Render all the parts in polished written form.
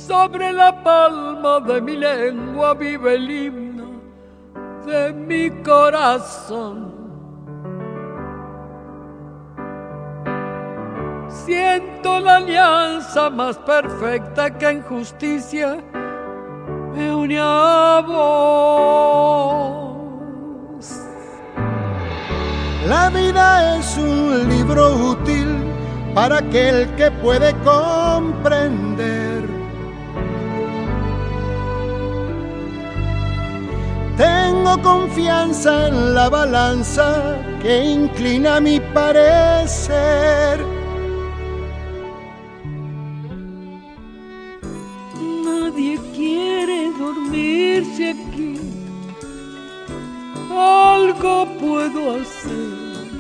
Sobre la palma de mi lengua vive el himno de mi corazón. Siento la alianza más perfecta que en justicia me une a vos. La vida es un libro útil para aquel que puede comprender. Tengo confianza en la balanza que inclina mi parecer. Nadie quiere dormirse aquí. Algo puedo hacer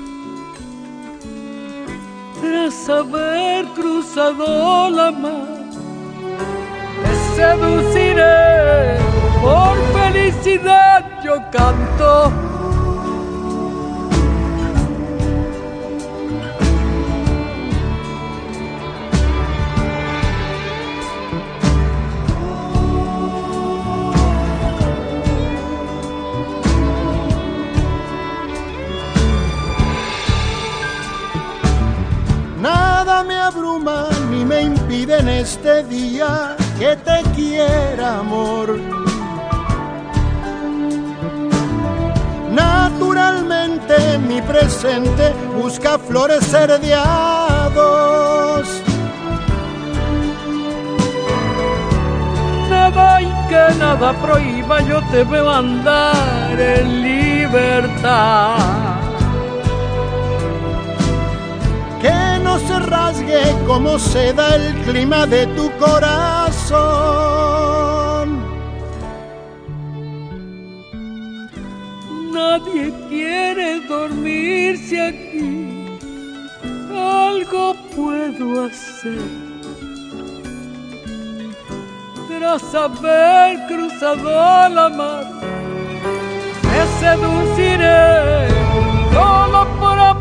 tras haber cruzado la mar. Te seduciré, por felicidad yo canto. Nada me abruma ni me impide en este día que te quiera, amor. Naturalmente mi presente busca florecer de a dos. Nada y que nada prohíba, yo te veo andar en libertad. Que no se rasgue como seda el clima de tu corazón. Nadie quiere dormirse aquí. Algo puedo hacer tras haber cruzado la mar. Te seduciré solo por amor.